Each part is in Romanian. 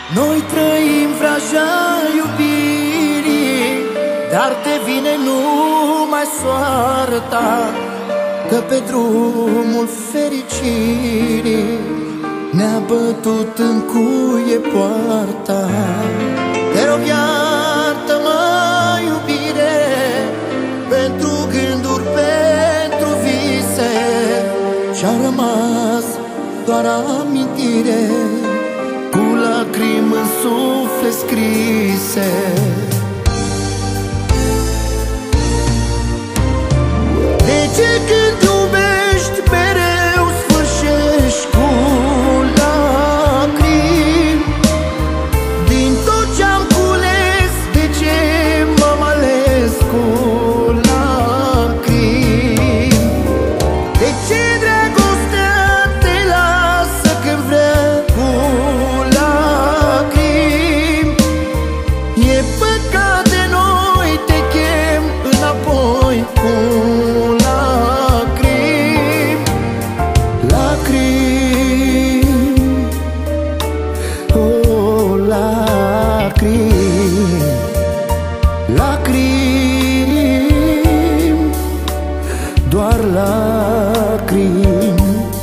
Noi trăim vraja iubirii, dar te vine numai soarta, că pe drumul fericirii ne-a bătut în cuie poarta. Te rog, iartă-mă, iubire, pentru gânduri, pentru vise, și-a rămas doar amintire, cu lacrimi în suflet scrise. De ce când iubești mereu sfârșești cu lacrimi? Din tot ce-am cules, de ce m-am ales cu lacrimi? De ce dragostea te lasă când vrea cu lacrimi? E păcat de noi, te chem înapoi cu lacrimi, doar lacrimi.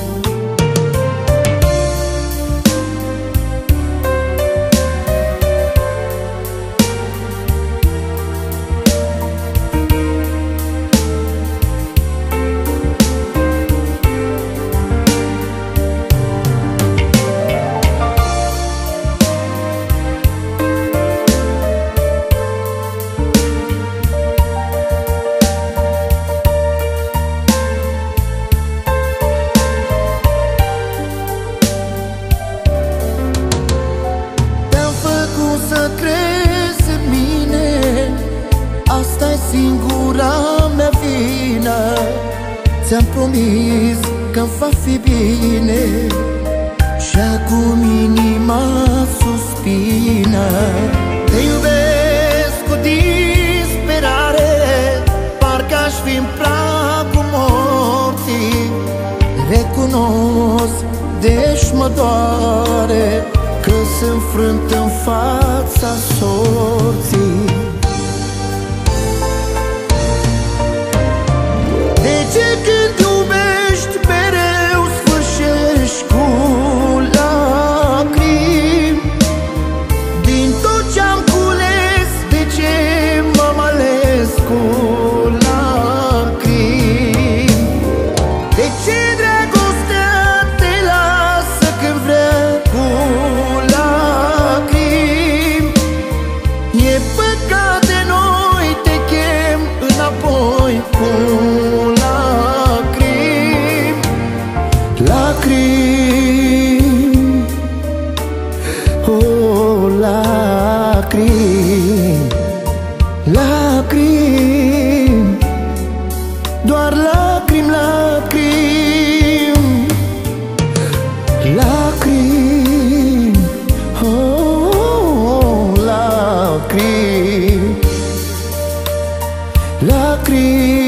Să crezi în mine, asta-i singura mea vină. Ți-am promis că-mi va fi bine, și acum inima suspină. Te iubesc cu disperare, parcă-aș fi în pragul morții. Recunosc, deci mă doare că sunt frânt în fața sorții. De ce când iubești mereu sfârșești cu lacrimi? Din tot ce-am cules, de ce m-am ales cu lacrimi? De ce dragostea te lasă când vrea cu lacrimi? E păcat de noi, te chem înapoi cu lacrimi. Lacrimi, oh, lacrimi, lacrimi, doar lacrimi, lacrimi, lacrimi, oh, lacrimi, lacrimi.